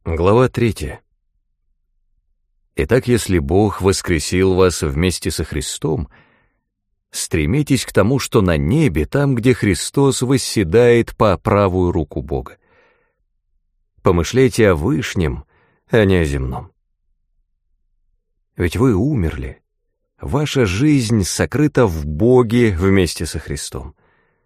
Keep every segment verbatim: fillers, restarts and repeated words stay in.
Глава третья. Итак, если Бог воскресил вас вместе со Христом, стремитесь к тому, что на небе, там, где Христос восседает по правую руку Бога. Помышляйте о вышнем, а не о земном. Ведь вы умерли, ваша жизнь сокрыта в Боге вместе со Христом.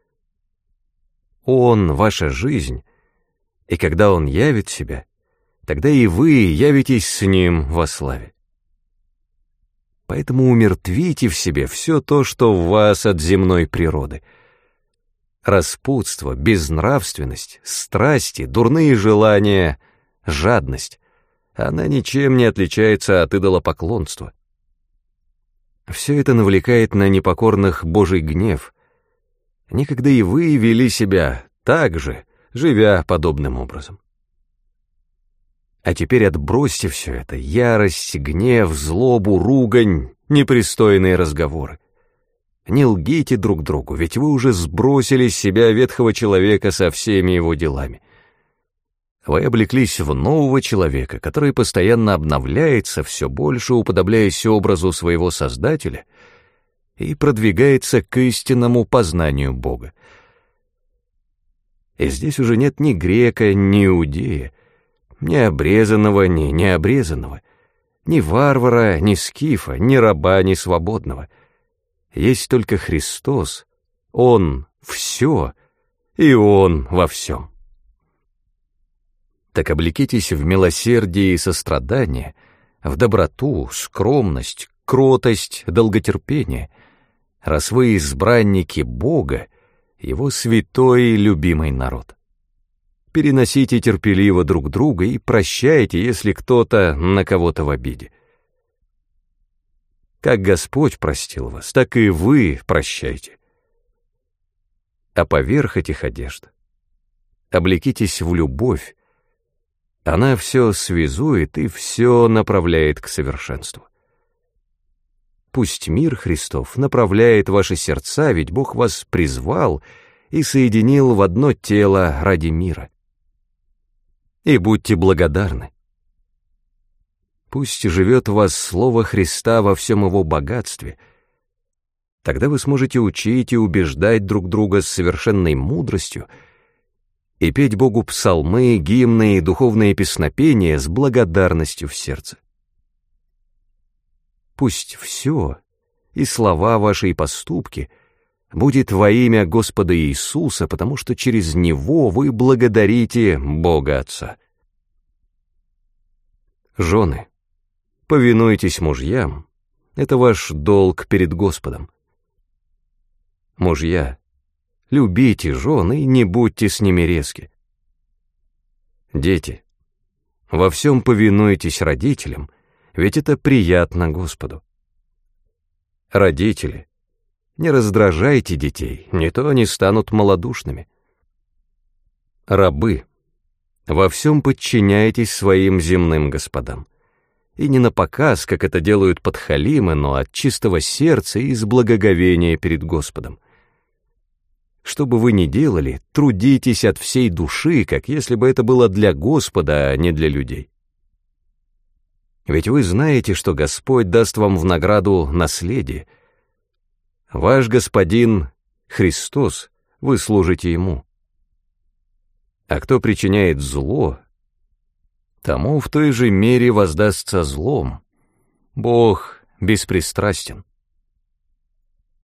Он — ваша жизнь, и когда Он явит себя, тогда и вы явитесь с Ним во славе. Поэтому умертвите в себе все то, что в вас от земной природы. Распутство, безнравственность, страсти, дурные желания, жадность. Она ничем не отличается от идолопоклонства. Все это навлекает на непокорных Божий гнев. Некогда и вы вели себя так же, живя подобным образом. А теперь отбросьте все это: ярость, гнев, злобу, ругань, непристойные разговоры. Не лгите друг другу, ведь вы уже сбросили с себя ветхого человека со всеми его делами. Вы облеклись в нового человека, который постоянно обновляется, все больше уподобляясь образу своего Создателя и продвигается к истинному познанию Бога. И здесь уже нет ни грека, ни иудея, ни обрезанного, ни необрезанного, ни варвара, ни скифа, ни раба, ни свободного. Есть только Христос, Он — все, и Он во всем. Так облекитесь в милосердие и сострадание, в доброту, скромность, кротость, долготерпение, раз вы избранники Бога, Его святой и любимый народ. Переносите терпеливо друг друга и прощайте, если кто-то на кого-то в обиде. Как Господь простил вас, так и вы прощайте. А поверх этих одежд облекитесь в любовь. Она все связует и все направляет к совершенству. Пусть мир Христов направляет ваши сердца, ведь Бог вас призвал и соединил в одно тело ради мира. И будьте благодарны. Пусть живет в вас слово Христа во всем его богатстве. Тогда вы сможете учить и убеждать друг друга с совершенной мудростью и петь Богу псалмы, гимны и духовные песнопения с благодарностью в сердце. Пусть все, и слова ваши, и поступки, будет во имя Господа Иисуса, потому что через Него вы благодарите Бога Отца. Жены, повинуйтесь мужьям, это ваш долг перед Господом. Мужья, любите жен и не будьте с ними резки. Дети, во всем повинуйтесь родителям, ведь это приятно Господу. Родители, не раздражайте детей, не то они станут малодушными. Рабы, во всем подчиняйтесь своим земным господам. И не напоказ, как это делают подхалимы, но от чистого сердца и из благоговения перед Господом. Что бы вы ни делали, трудитесь от всей души, как если бы это было для Господа, а не для людей. Ведь вы знаете, что Господь даст вам в награду наследие. Ваш Господин Христос, вы служите Ему. А кто причиняет зло, тому в той же мере воздастся злом. Бог беспристрастен.